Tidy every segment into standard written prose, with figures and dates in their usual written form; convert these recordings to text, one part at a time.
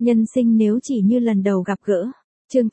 Nhân sinh nếu chỉ như lần đầu gặp gỡ. Chương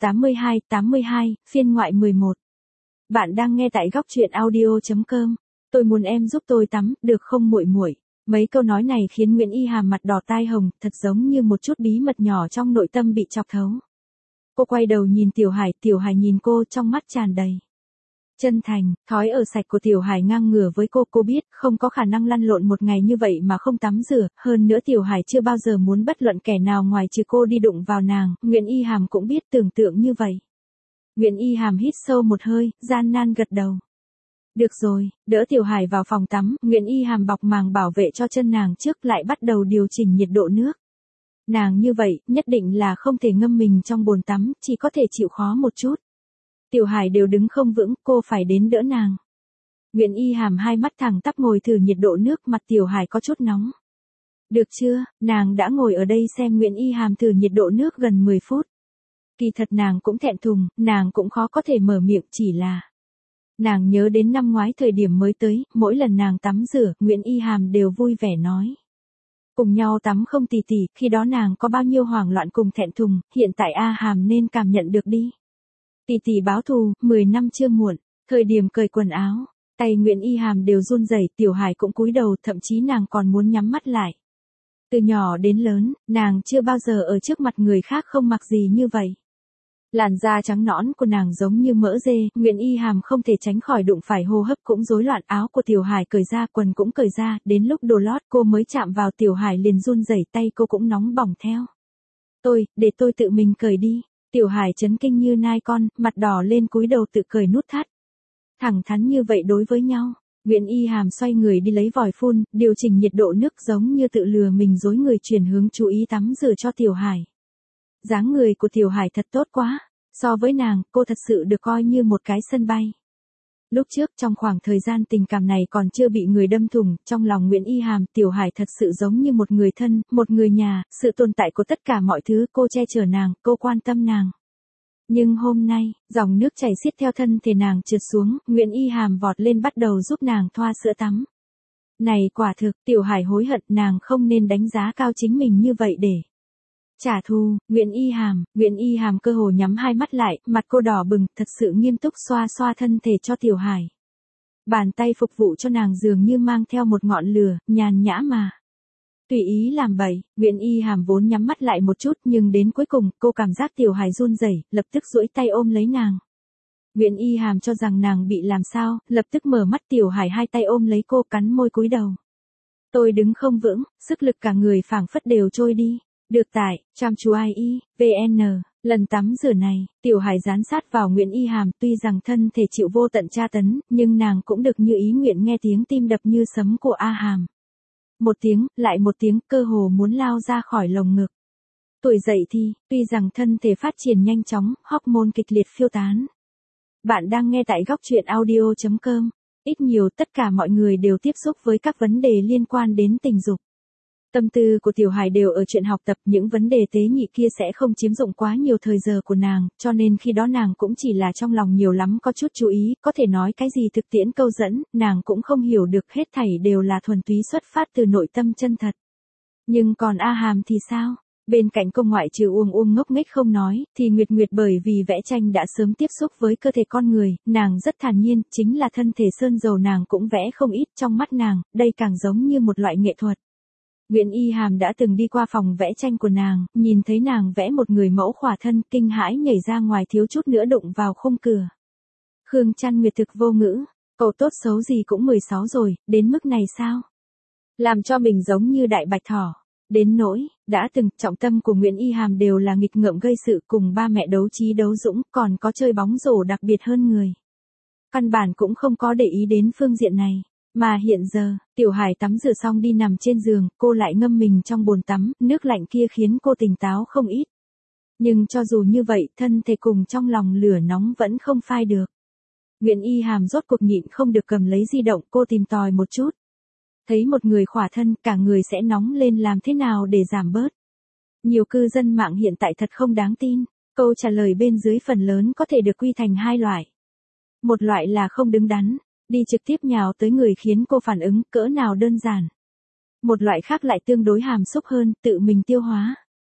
82, phiên ngoại 11. Bạn đang nghe tại góc truyện audio.com. Tôi muốn em giúp tôi tắm, được không muội muội? Mấy câu nói này khiến Nguyễn Y Hàm mặt đỏ tai hồng, thật giống như một chút bí mật nhỏ trong nội tâm bị chọc thấu. Cô quay đầu nhìn Tiểu Hải nhìn cô trong mắt tràn đầy chân thành. Thói ở sạch của Tiểu Hải ngang ngửa với cô biết không có khả năng lăn lộn một ngày như vậy mà không tắm rửa, hơn nữa Tiểu Hải chưa bao giờ muốn bất luận kẻ nào ngoài trừ cô đi đụng vào nàng, Nguyễn Y Hàm cũng biết tưởng tượng như vậy. Nguyễn Y Hàm hít sâu một hơi, gian nan gật đầu. Được rồi, đỡ Tiểu Hải vào phòng tắm, Nguyễn Y Hàm bọc màng bảo vệ cho chân nàng trước lại bắt đầu điều chỉnh nhiệt độ nước. Nàng như vậy, nhất định là không thể ngâm mình trong bồn tắm, chỉ có thể chịu khó một chút. Tiểu Hải đều đứng không vững, cô phải đến đỡ nàng. Nguyễn Y Hàm hai mắt thẳng tắp ngồi thử nhiệt độ nước, mặt Tiểu Hải có chút nóng. Được chưa, nàng đã ngồi ở đây xem Nguyễn Y Hàm thử nhiệt độ nước gần 10 phút. Kỳ thật nàng cũng thẹn thùng, nàng cũng khó có thể mở miệng, chỉ là nàng nhớ đến năm ngoái thời điểm mới tới, mỗi lần nàng tắm rửa, Nguyễn Y Hàm đều vui vẻ nói. Cùng nhau tắm không tỉ, khi đó nàng có bao nhiêu hoảng loạn cùng thẹn thùng, hiện tại A Hàm nên cảm nhận được đi. Tỉ báo thù, 10 năm chưa muộn, thời điểm cởi quần áo, tay Nguyễn Y Hàm đều run rẩy, Tiểu Hải cũng cúi đầu, thậm chí nàng còn muốn nhắm mắt lại. Từ nhỏ đến lớn, nàng chưa bao giờ ở trước mặt người khác không mặc gì như vậy. Làn da trắng nõn của nàng giống như mỡ dê, Nguyễn Y Hàm không thể tránh khỏi đụng phải hô hấp cũng rối loạn, áo của Tiểu Hải cởi ra, quần cũng cởi ra, đến lúc đồ lót cô mới chạm vào Tiểu Hải liền run rẩy, tay cô cũng nóng bỏng theo. Để tôi tự mình cởi đi. Tiểu Hải chấn kinh như nai con, mặt đỏ lên cúi đầu tự cởi nút thắt. Thẳng thắn như vậy đối với nhau, Nguyễn Y Hàm xoay người đi lấy vòi phun, điều chỉnh nhiệt độ nước giống như tự lừa mình dối người chuyển hướng chú ý tắm rửa cho Tiểu Hải. Dáng người của Tiểu Hải thật tốt quá, so với nàng, cô thật sự được coi như một cái sân bay. Lúc trước trong khoảng thời gian tình cảm này còn chưa bị người đâm thủng, trong lòng Nguyễn Y Hàm, Tiểu Hải thật sự giống như một người thân, một người nhà, sự tồn tại của tất cả mọi thứ, cô che chở nàng, cô quan tâm nàng. Nhưng hôm nay, dòng nước chảy xiết theo thân thể nàng trượt xuống, Nguyễn Y Hàm vọt lên bắt đầu giúp nàng thoa sữa tắm. Này quả thực, Tiểu Hải hối hận, nàng không nên đánh giá cao chính mình như vậy để trả thù. Nguyễn Y Hàm cơ hồ nhắm hai mắt lại, mặt cô đỏ bừng, thật sự nghiêm túc xoa xoa thân thể cho Tiểu Hải. Bàn tay phục vụ cho nàng dường như mang theo một ngọn lửa, nhàn nhã mà tùy ý làm bậy. Nguyễn Y Hàm vốn nhắm mắt lại một chút, nhưng đến cuối cùng, cô cảm giác Tiểu Hải run rẩy, lập tức duỗi tay ôm lấy nàng. Nguyễn Y Hàm cho rằng nàng bị làm sao, lập tức mở mắt, Tiểu Hải hai tay ôm lấy cô, cắn môi cúi đầu. Tôi đứng không vững, sức lực cả người phảng phất đều trôi đi. Được tải, VN. Lần tắm rửa này, Tiểu Hải dán sát vào Nguyễn Y Hàm, tuy rằng thân thể chịu vô tận tra tấn, nhưng nàng cũng được như ý nguyện, nghe tiếng tim đập như sấm của A Hàm. Một tiếng, lại một tiếng, cơ hồ muốn lao ra khỏi lồng ngực. Tuổi dậy thì, tuy rằng thân thể phát triển nhanh chóng, hormone kịch liệt phiêu tán. Bạn đang nghe tại góc truyện audio.com. Ít nhiều tất cả mọi người đều tiếp xúc với các vấn đề liên quan đến tình dục. Tâm tư của Tiểu Hải đều ở chuyện học tập, những vấn đề tế nhị kia sẽ không chiếm dụng quá nhiều thời giờ của nàng, cho nên khi đó nàng cũng chỉ là trong lòng nhiều lắm có chút chú ý, có thể nói cái gì thực tiễn câu dẫn, nàng cũng không hiểu được, hết thảy đều là thuần túy xuất phát từ nội tâm chân thật. Nhưng còn A Hàm thì sao? Bên cạnh cô ngoại trừ Uông ngốc nghếch không nói, thì Nguyệt bởi vì vẽ tranh đã sớm tiếp xúc với cơ thể con người, nàng rất thản nhiên, chính là thân thể sơn dầu nàng cũng vẽ không ít, trong mắt nàng, đây càng giống như một loại nghệ thuật. Nguyễn Y Hàm đã từng đi qua phòng vẽ tranh của nàng, nhìn thấy nàng vẽ một người mẫu khỏa thân, kinh hãi nhảy ra ngoài, thiếu chút nữa đụng vào khung cửa. Khương Trăn Nguyệt thực vô ngữ, cậu tốt xấu gì cũng 16 rồi, đến mức này sao? Làm cho mình giống như đại bạch thỏ. Đến nỗi, đã từng, trọng tâm của Nguyễn Y Hàm đều là nghịch ngợm gây sự, cùng ba mẹ đấu trí đấu dũng, còn có chơi bóng rổ đặc biệt hơn người. Căn bản cũng không có để ý đến phương diện này. Mà hiện giờ, Tiểu Hải tắm rửa xong đi nằm trên giường, cô lại ngâm mình trong bồn tắm, nước lạnh kia khiến cô tỉnh táo không ít. Nhưng cho dù như vậy, thân thể cùng trong lòng lửa nóng vẫn không phai được. Nguyễn Y Hàm rốt cuộc nhịn không được cầm lấy di động, cô tìm tòi một chút. Thấy một người khỏa thân, cả người sẽ nóng lên, làm thế nào để giảm bớt. Nhiều cư dân mạng hiện tại thật không đáng tin, câu trả lời bên dưới phần lớn có thể được quy thành hai loại. Một loại là không đứng đắn, đi trực tiếp nhào tới người khiến cô phản ứng cỡ nào đơn giản. Một loại khác lại tương đối hàm xúc hơn, tự mình tiêu hóa.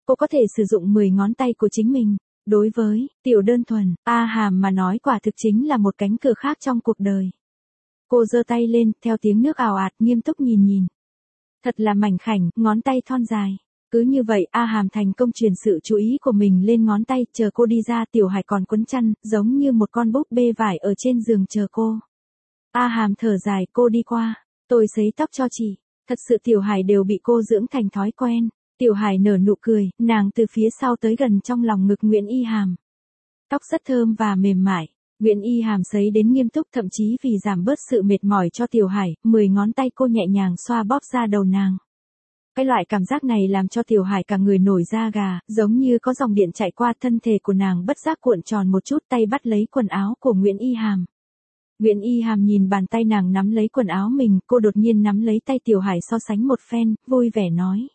Cô có thể sử dụng 10 ngón tay của chính mình. Đối với Tiểu Đơn Thuần, A Hàm mà nói quả thực chính là một cánh cửa khác trong cuộc đời. Cô giơ tay lên, theo tiếng nước ào ạt, nghiêm túc nhìn. Thật là mảnh khảnh, ngón tay thon dài. Cứ như vậy, A Hàm thành công truyền sự chú ý của mình lên ngón tay, chờ cô đi ra, Tiểu Hải còn quấn chăn, giống như một con búp bê vải ở trên giường chờ cô. A Hàm thở dài, cô đi qua. Tôi sấy tóc cho chị. Thật sự Tiểu Hải đều bị cô dưỡng thành thói quen. Tiểu Hải nở nụ cười, nàng từ phía sau tới gần trong lòng ngực Nguyễn Y Hàm. Tóc rất thơm và mềm mại. Nguyễn Y Hàm sấy đến nghiêm túc, thậm chí vì giảm bớt sự mệt mỏi cho Tiểu Hải, 10 ngón tay cô nhẹ nhàng xoa bóp ra đầu nàng. Cái loại cảm giác này làm cho Tiểu Hải cả người nổi da gà, giống như có dòng điện chạy qua, thân thể của nàng bất giác cuộn tròn một chút, tay bắt lấy quần áo của Nguyễn Y Hàm. Nguyễn Y Hàm nhìn bàn tay nàng nắm lấy quần áo mình, cô đột nhiên nắm lấy tay Tiểu Hải so sánh một phen, vui vẻ nói.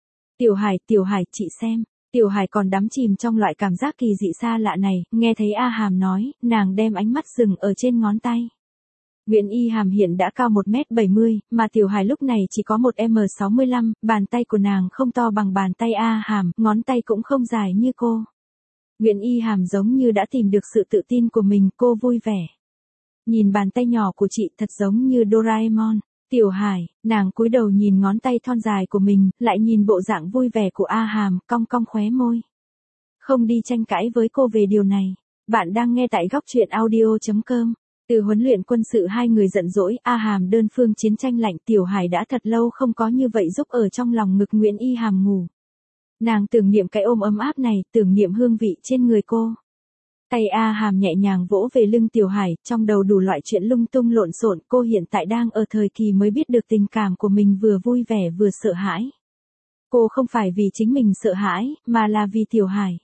Tiểu Hải, chị xem. Tiểu Hải còn đắm chìm trong loại cảm giác kỳ dị xa lạ này, nghe thấy A Hàm nói, nàng đem ánh mắt dừng ở trên ngón tay. Nguyễn Y Hàm hiện đã cao 1m70, mà Tiểu Hải lúc này chỉ có 1m65, bàn tay của nàng không to bằng bàn tay A Hàm, ngón tay cũng không dài như cô. Nguyễn Y Hàm giống như đã tìm được sự tự tin của mình, cô vui vẻ. Nhìn bàn tay nhỏ của chị thật giống như Doraemon. Tiểu Hải, nàng cúi đầu nhìn ngón tay thon dài của mình, lại nhìn bộ dạng vui vẻ của A Hàm, cong cong khóe môi. Không đi tranh cãi với cô về điều này. Bạn đang nghe tại góc truyện audio.com. Từ huấn luyện quân sự hai người giận dỗi, A Hàm đơn phương chiến tranh lạnh, Tiểu Hải đã thật lâu không có như vậy giúp ở trong lòng ngực Nguyễn Y Hàm ngủ. Nàng tưởng niệm cái ôm ấm áp này, tưởng niệm hương vị trên người cô. Tay A Hàm nhẹ nhàng vỗ về lưng Tiểu Hải, trong đầu đủ loại chuyện lung tung lộn xộn, cô hiện tại đang ở thời kỳ mới biết được tình cảm của mình, vừa vui vẻ vừa sợ hãi. Cô không phải vì chính mình sợ hãi, mà là vì Tiểu Hải.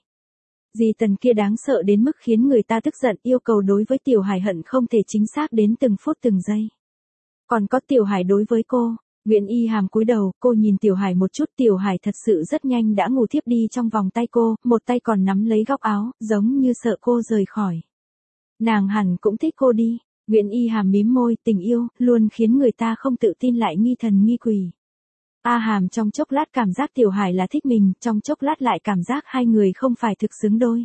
Dì Tần kia đáng sợ đến mức khiến người ta tức giận, yêu cầu đối với Tiểu Hải hận không thể chính xác đến từng phút từng giây. Còn có Tiểu Hải đối với cô. Nguyễn Y Hàm cúi đầu, cô nhìn Tiểu Hải một chút, Tiểu Hải thật sự rất nhanh đã ngủ thiếp đi trong vòng tay cô, một tay còn nắm lấy góc áo, giống như sợ cô rời khỏi. Nàng hẳn cũng thích cô đi. Nguyễn Y Hàm mím môi, tình yêu, luôn khiến người ta không tự tin lại nghi thần nghi quỷ. A Hàm trong chốc lát cảm giác Tiểu Hải là thích mình, trong chốc lát lại cảm giác hai người không phải thực xứng đôi.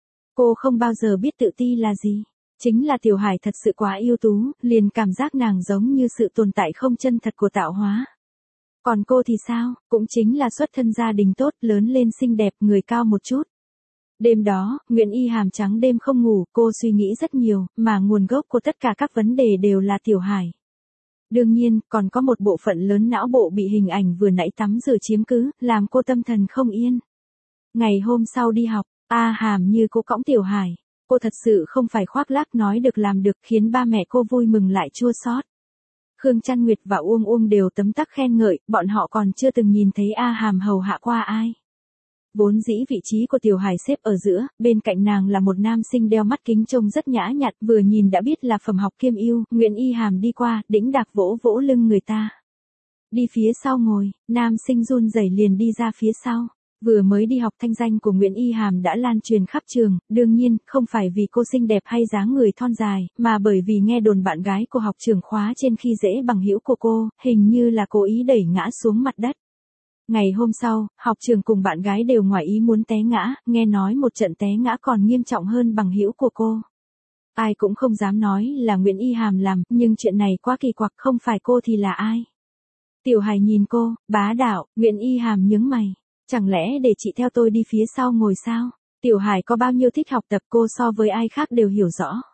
Cô không bao giờ biết tự ti là gì. Chính là Tiểu Hải thật sự quá ưu tú, liền cảm giác nàng giống như sự tồn tại không chân thật của tạo hóa. Còn cô thì sao, cũng chính là xuất thân gia đình tốt, lớn lên xinh đẹp, người cao một chút. Đêm đó, Nguyễn Y Hàm trắng đêm không ngủ, cô suy nghĩ rất nhiều, mà nguồn gốc của tất cả các vấn đề đều là Tiểu Hải. Đương nhiên, còn có một bộ phận lớn não bộ bị hình ảnh vừa nãy tắm rửa chiếm cứ, làm cô tâm thần không yên. Ngày hôm sau đi học, A Hàm như cô cõng Tiểu Hải. Cô thật sự không phải khoác lác, nói được làm được, khiến ba mẹ cô vui mừng lại chua xót. Khương Trăn Nguyệt và Uông Uông đều tấm tắc khen ngợi, bọn họ còn chưa từng nhìn thấy A Hàm hầu hạ qua ai. Vốn dĩ vị trí của Tiểu Hải xếp ở giữa, bên cạnh nàng là một nam sinh đeo mắt kính trông rất nhã nhặn, vừa nhìn đã biết là phẩm học kiêm ưu. Nguyễn Y Hàm đi qua, đĩnh đạc vỗ vỗ lưng người ta. Đi phía sau ngồi, nam sinh run rẩy liền đi ra phía sau. Vừa mới đi học, thanh danh của Nguyễn Y Hàm đã lan truyền khắp trường, đương nhiên, không phải vì cô xinh đẹp hay dáng người thon dài, mà bởi vì nghe đồn bạn gái của học trưởng khóa trên khi dễ bằng hữu của cô, hình như là cố ý đẩy ngã xuống mặt đất. Ngày hôm sau, học trưởng cùng bạn gái đều ngoài ý muốn té ngã, nghe nói một trận té ngã còn nghiêm trọng hơn bằng hữu của cô. Ai cũng không dám nói là Nguyễn Y Hàm làm, nhưng chuyện này quá kỳ quặc, không phải cô thì là ai? Tiểu Hải nhìn cô, bá đạo. Nguyễn Y Hàm nhướng mày. Chẳng lẽ để chị theo tôi đi phía sau ngồi sao? Tiểu Hải có bao nhiêu thích học tập, cô so với ai khác đều hiểu rõ.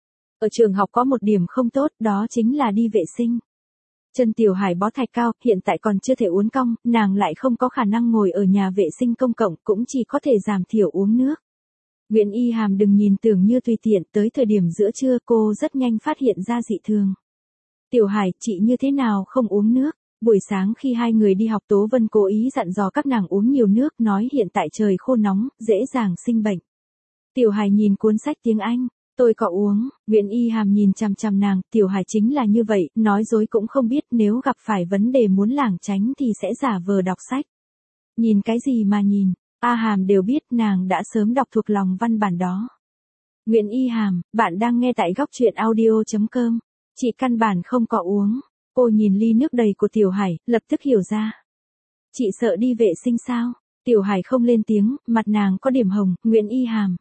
Ở trường học có một điểm không tốt, đó chính là đi vệ sinh. Chân Tiểu Hải bó thạch cao, hiện tại còn chưa thể uốn cong, nàng lại không có khả năng ngồi ở nhà vệ sinh công cộng, cũng chỉ có thể giảm thiểu uống nước. Nguyễn Y Hàm đừng nhìn tưởng như tùy tiện, tới thời điểm giữa trưa cô rất nhanh phát hiện ra dị thường. Tiểu Hải, chị như thế nào không uống nước? Buổi sáng khi hai người đi học, Tố Vân cố ý dặn dò các nàng uống nhiều nước, nói hiện tại trời khô nóng, dễ dàng sinh bệnh. Tiểu Hải nhìn cuốn sách tiếng Anh, tôi có uống. Nguyễn Y Hàm nhìn chằm chằm nàng, Tiểu Hải chính là như vậy, nói dối cũng không biết, nếu gặp phải vấn đề muốn lảng tránh thì sẽ giả vờ đọc sách. Nhìn cái gì mà nhìn, A Hàm đều biết, nàng đã sớm đọc thuộc lòng văn bản đó. Nguyễn Y Hàm, bạn đang nghe tại góc truyện audio.com. Chị căn bản không có uống. Cô nhìn ly nước đầy của Tiểu Hải, lập tức hiểu ra. Chị sợ đi vệ sinh sao? Tiểu Hải không lên tiếng, mặt nàng có điểm hồng, Nguyễn Y Hàm.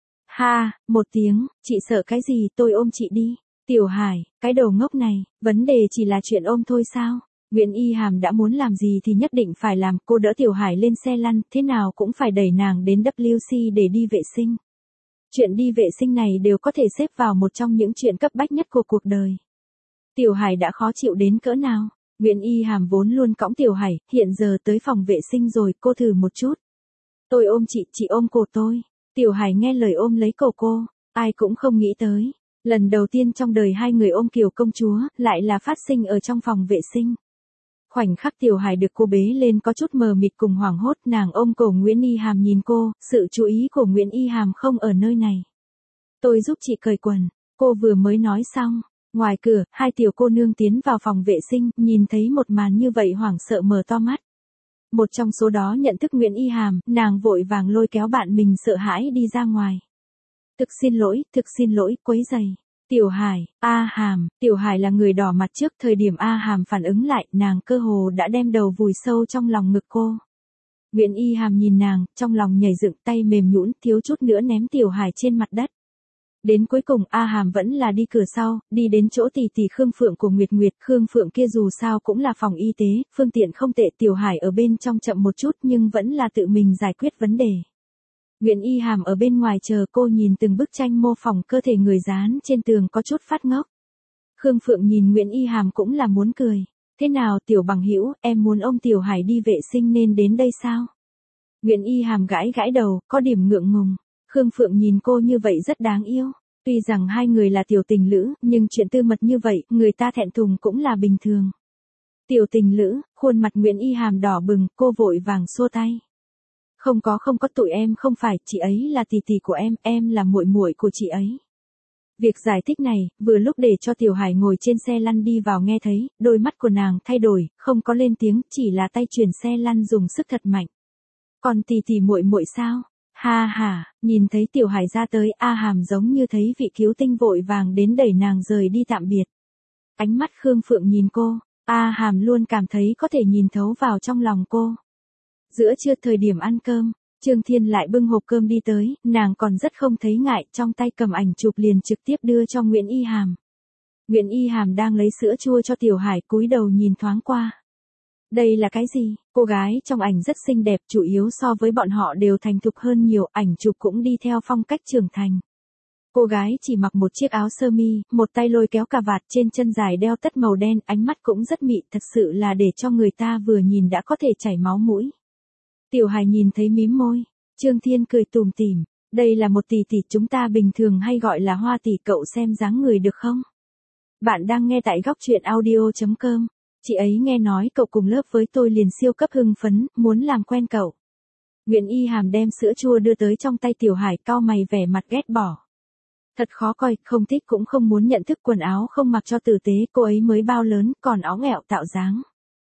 Ha, một tiếng, chị sợ cái gì, tôi ôm chị đi. Tiểu Hải, cái đầu ngốc này, vấn đề chỉ là chuyện ôm thôi sao? Nguyễn Y Hàm đã muốn làm gì thì nhất định phải làm, cô đỡ Tiểu Hải lên xe lăn, thế nào cũng phải đẩy nàng đến WC để đi vệ sinh. Chuyện đi vệ sinh này đều có thể xếp vào một trong những chuyện cấp bách nhất của cuộc đời. Tiểu Hải đã khó chịu đến cỡ nào? Nguyễn Y Hàm vốn luôn cõng Tiểu Hải, hiện giờ tới phòng vệ sinh rồi, cô thử một chút. Tôi ôm chị ôm cổ tôi. Tiểu Hải nghe lời ôm lấy cổ cô, ai cũng không nghĩ tới. Lần đầu tiên trong đời hai người ôm Kiều công chúa, lại là phát sinh ở trong phòng vệ sinh. Khoảnh khắc Tiểu Hải được cô bế lên có chút mờ mịt cùng hoảng hốt, nàng ôm cổ Nguyễn Y Hàm nhìn cô, sự chú ý của Nguyễn Y Hàm không ở nơi này. Tôi giúp chị cởi quần, cô vừa mới nói xong. Ngoài cửa, hai tiểu cô nương tiến vào phòng vệ sinh, nhìn thấy một màn như vậy hoảng sợ mở to mắt. Một trong số đó nhận thức Nguyễn Y Hàm, nàng vội vàng lôi kéo bạn mình sợ hãi đi ra ngoài. Thực xin lỗi, quấy rầy. Tiểu Hải, A Hàm, Tiểu Hải là người đỏ mặt trước, thời điểm A Hàm phản ứng lại, nàng cơ hồ đã đem đầu vùi sâu trong lòng ngực cô. Nguyễn Y Hàm nhìn nàng, trong lòng nhảy dựng, tay mềm nhũn, thiếu chút nữa ném Tiểu Hải trên mặt đất. Đến cuối cùng A Hàm vẫn là đi cửa sau, đi đến chỗ tỷ Khương Phượng của Nguyệt Nguyệt, Khương Phượng kia dù sao cũng là phòng y tế, phương tiện không tệ, Tiểu Hải ở bên trong chậm một chút nhưng vẫn là tự mình giải quyết vấn đề. Nguyễn Y Hàm ở bên ngoài chờ cô, nhìn từng bức tranh mô phỏng cơ thể người dán trên tường có chút phát ngốc. Khương Phượng nhìn Nguyễn Y Hàm cũng là muốn cười. Thế nào Tiểu bằng hữu, em muốn ôm Tiểu Hải đi vệ sinh nên đến đây sao? Nguyễn Y Hàm gãi gãi đầu, có điểm ngượng ngùng. Khương Phượng nhìn cô như vậy rất đáng yêu. Tuy rằng hai người là tiểu tình lữ, nhưng chuyện tư mật như vậy, người ta thẹn thùng cũng là bình thường. Tiểu tình lữ, khuôn mặt Nguyễn Y Hàm đỏ bừng, cô vội vàng xua tay. Không có tụi em không phải, chị ấy là tỷ tỷ của em là muội muội của chị ấy. Việc giải thích này, vừa lúc để cho Tiểu Hải ngồi trên xe lăn đi vào nghe thấy, đôi mắt của nàng thay đổi, không có lên tiếng, chỉ là tay chuyển xe lăn dùng sức thật mạnh. Còn tỷ muội muội sao? Ha ha, nhìn thấy Tiểu Hải ra tới, A Hàm giống như thấy vị cứu tinh vội vàng đến đẩy nàng rời đi tạm biệt. Ánh mắt Khương Phượng nhìn cô, A Hàm luôn cảm thấy có thể nhìn thấu vào trong lòng cô. Giữa trưa thời điểm ăn cơm, Trương Thiên lại bưng hộp cơm đi tới, nàng còn rất không thấy ngại, trong tay cầm ảnh chụp liền trực tiếp đưa cho Nguyễn Y Hàm. Nguyễn Y Hàm đang lấy sữa chua cho Tiểu Hải, cúi đầu nhìn thoáng qua. Đây là cái gì? Cô gái trong ảnh rất xinh đẹp, chủ yếu so với bọn họ đều thành thục hơn nhiều, ảnh chụp cũng đi theo phong cách trưởng thành. Cô gái chỉ mặc một chiếc áo sơ mi, một tay lôi kéo cà vạt, trên chân dài đeo tất màu đen, ánh mắt cũng rất mị, thật sự là để cho người ta vừa nhìn đã có thể chảy máu mũi. Tiểu Hải nhìn thấy mím môi, Trương Thiên cười tủm tỉm, đây là một tỷ, chúng ta bình thường hay gọi là Hoa tỷ, cậu xem dáng người được không? Bạn đang nghe tại góc truyện audio.com. Chị ấy nghe nói cậu cùng lớp với tôi liền siêu cấp hưng phấn, muốn làm quen cậu. Nguyễn Y Hàm đem sữa chua đưa tới trong tay Tiểu Hải, cau mày vẻ mặt ghét bỏ. Thật khó coi, không thích cũng không muốn nhận thức, quần áo không mặc cho tử tế, cô ấy mới bao lớn, còn óng ẹo tạo dáng.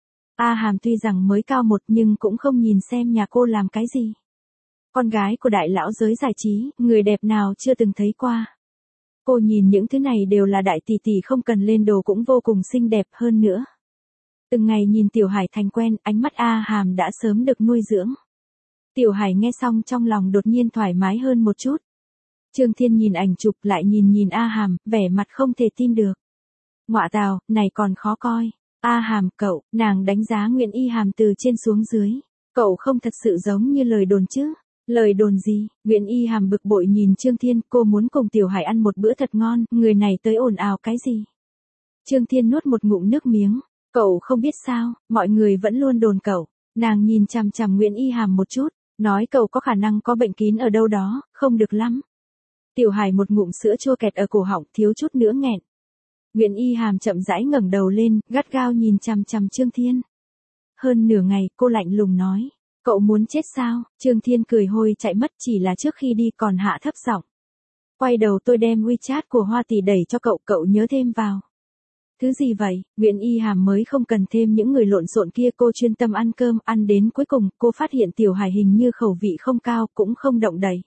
A Hàm tuy rằng mới cao một nhưng cũng không nhìn xem nhà cô làm cái gì. Con gái của đại lão giới giải trí, người đẹp nào chưa từng thấy qua. Cô nhìn những thứ này đều là đại tỷ, không cần lên đồ cũng vô cùng xinh đẹp hơn nữa. Từng ngày nhìn Tiểu Hải thành quen, ánh mắt A Hàm đã sớm được nuôi dưỡng. Tiểu Hải nghe xong trong lòng đột nhiên thoải mái hơn một chút. Trương Thiên nhìn ảnh chụp lại nhìn A Hàm, vẻ mặt không thể tin được. Ngọa tào, này còn khó coi. A Hàm, cậu, nàng đánh giá Nguyễn Y Hàm từ trên xuống dưới. Cậu không thật sự giống như lời đồn chứ? Lời đồn gì? Nguyễn Y Hàm bực bội nhìn Trương Thiên, cô muốn cùng Tiểu Hải ăn một bữa thật ngon, người này tới ồn ào cái gì? Trương Thiên nuốt một ngụm nước miếng. Cậu không biết sao, mọi người vẫn luôn đồn cậu. Nàng nhìn chằm chằm Nguyễn Y Hàm một chút, nói cậu có khả năng có bệnh kín ở đâu đó, không được lắm. Tiểu Hải một ngụm sữa chua kẹt ở cổ họng, thiếu chút nữa nghẹn. Nguyễn Y Hàm chậm rãi ngẩng đầu lên, gắt gao nhìn chằm chằm Trương Thiên. Hơn nửa ngày, cô lạnh lùng nói, cậu muốn chết sao? Trương Thiên cười hôi chạy mất, chỉ là trước khi đi còn hạ thấp giọng. Quay đầu tôi đem WeChat của Hoa tỷ đẩy cho cậu, cậu nhớ thêm vào. Thứ gì vậy? Nguyễn Y Hàm mới không cần thêm những người lộn xộn kia, cô chuyên tâm ăn cơm, ăn đến cuối cùng, cô phát hiện Tiểu Hải hình như khẩu vị không cao, cũng không động đậy.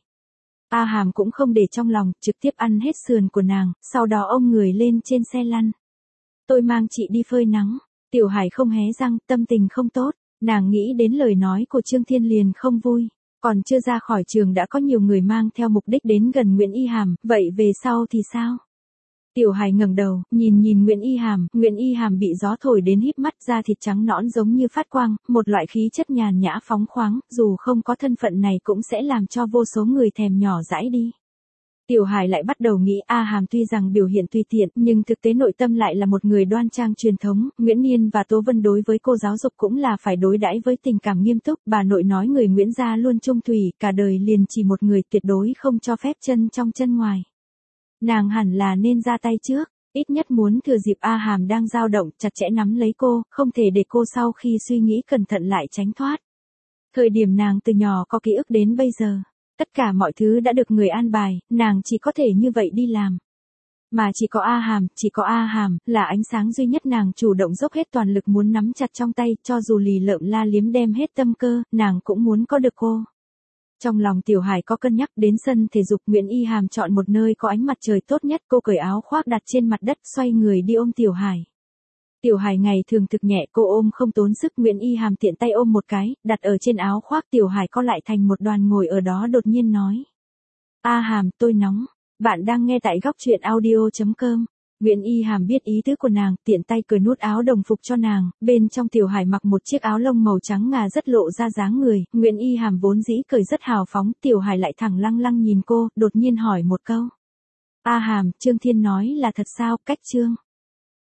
A Hàm cũng không để trong lòng, trực tiếp ăn hết sườn của nàng, sau đó ôm người lên trên xe lăn. Tôi mang chị đi phơi nắng. Tiểu Hải không hé răng, tâm tình không tốt. Nàng nghĩ đến lời nói của Trương Thiên liền không vui. Còn chưa ra khỏi trường đã có nhiều người mang theo mục đích đến gần Nguyễn Y Hàm, vậy về sau thì sao? Tiểu Hải ngẩng đầu, nhìn Nguyễn Y Hàm bị gió thổi đến híp mắt, da thịt trắng nõn giống như phát quang, một loại khí chất nhàn nhã phóng khoáng, dù không có thân phận này cũng sẽ làm cho vô số người thèm nhỏ dãi đi. Tiểu Hải lại bắt đầu nghĩ A Hàm tuy rằng biểu hiện tùy tiện, nhưng thực tế nội tâm lại là một người đoan trang truyền thống, Nguyễn Niên và Tố Vân đối với cô giáo dục cũng là phải đối đãi với tình cảm nghiêm túc, bà nội nói người Nguyễn gia luôn trung thủy, cả đời liền chỉ một người, tuyệt đối không cho phép chân trong chân ngoài. Nàng hẳn là nên ra tay trước, ít nhất muốn thừa dịp A Hàm đang dao động, chặt chẽ nắm lấy cô, không thể để cô sau khi suy nghĩ cẩn thận lại tránh thoát. Thời điểm nàng từ nhỏ có ký ức đến bây giờ, tất cả mọi thứ đã được người an bài, nàng chỉ có thể như vậy đi làm. Mà chỉ có A Hàm, là ánh sáng duy nhất, nàng chủ động dốc hết toàn lực muốn nắm chặt trong tay, cho dù lì lợm la liếm đem hết tâm cơ, nàng cũng muốn có được cô. Trong lòng Tiểu Hải có cân nhắc, đến sân thể dục Nguyễn Y Hàm chọn một nơi có ánh mặt trời tốt nhất, cô cởi áo khoác đặt trên mặt đất, xoay người đi ôm Tiểu Hải. Tiểu Hải ngày thường thực nhẹ, cô ôm không tốn sức, Nguyễn Y Hàm tiện tay ôm một cái, đặt ở trên áo khoác, Tiểu Hải co lại thành một đoàn ngồi ở đó, đột nhiên nói. A Hàm, tôi nóng. Bạn đang nghe tại góc truyện audio.com. Nguyễn Y Hàm biết ý tứ của nàng, tiện tay cởi nút áo đồng phục cho nàng, bên trong Tiểu Hải mặc một chiếc áo lông màu trắng ngà rất lộ ra dáng người, Nguyễn Y Hàm vốn dĩ cởi rất hào phóng, Tiểu Hải lại thẳng lăng lăng nhìn cô, đột nhiên hỏi một câu. A Hàm, Trương Thiên nói là thật sao, cách Trương